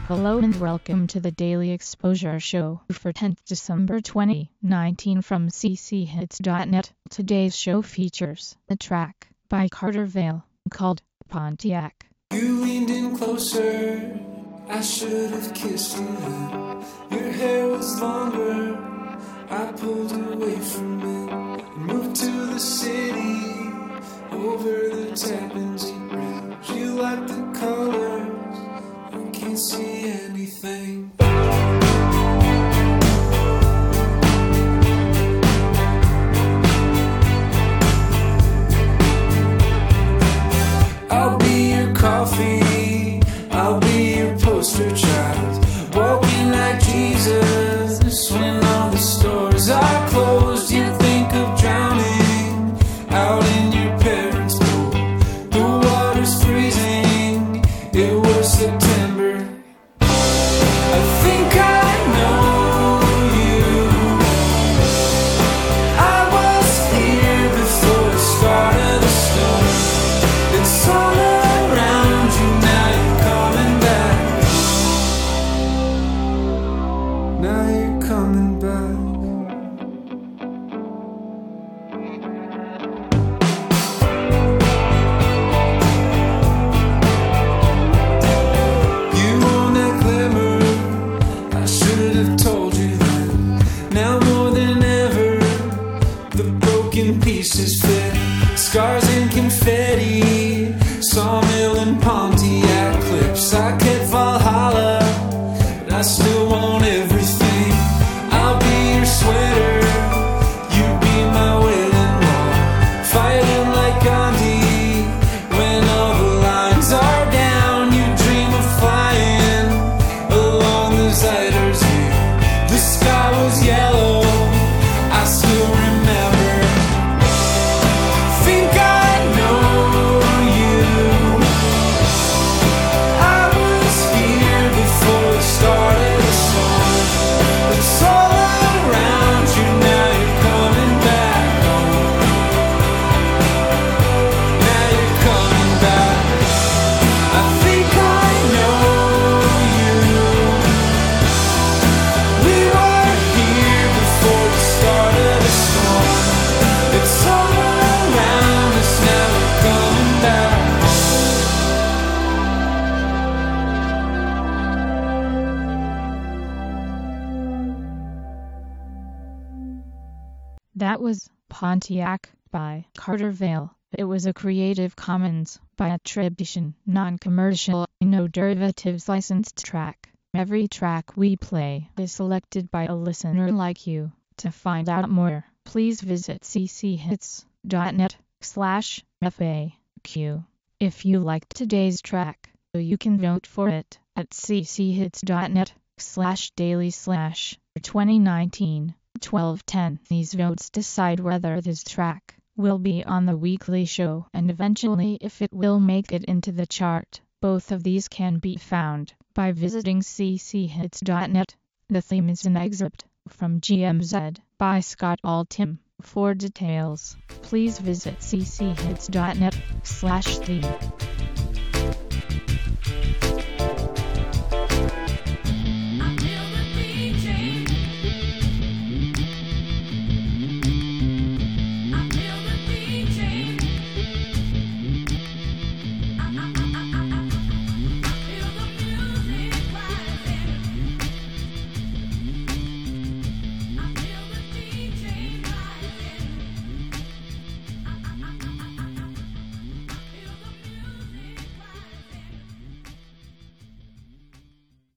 Hello and welcome to the Daily Exposure Show for 10th December 2019 from cchits.net. Today's show features a track by Carter Vale called Pontiac. You leaned in closer, I should have kissed you. Your hair was longer, I pulled away from it. Moved to the city, over the Tappan Zee Bridge. You like the colors, I can't see anything. I'll be your coffee, I'll be your poster child. Walking like Jesus, when all the stores are closed. You think of drowning out in your parents' pool. The water's freezing, it was September. I think I know you. I was here before the start of the storm. It's all around you, now you're coming back. Now you're coming back. You want that glimmer, I should have told you that. Now more than ever, the broken pieces fit. Scars and confetti, sawmill and Pontiac clips. I kept Valhalla, but I still want everything. I'll be your sweater, you be my wailing wall. Fighting like Gandhi, when all the lines are down. You dream of flying along the Zuiderzee. The sky was yellow, I still remember. Think I know you. I was here before the start of the song. It's all around you, now you're coming back home. Now you're coming back. I think I know you. We were here before the start of the storm. It's all around us, now we're coming back. That was Pontiac by Carter Vale. It was a Creative Commons by attribution, non-commercial, no derivatives licensed track. Every track we play is selected by a listener like you. To find out more, please visit cchits.net/FAQ. If you liked today's track, you can vote for it at cchits.net/daily/2019. 1210. These votes decide whether this track will be on the weekly show and eventually if it will make it into the chart. Both of these can be found by visiting cchits.net. The theme is an excerpt from GMZ by Scott Altham. For details, please visit cchits.net/theme.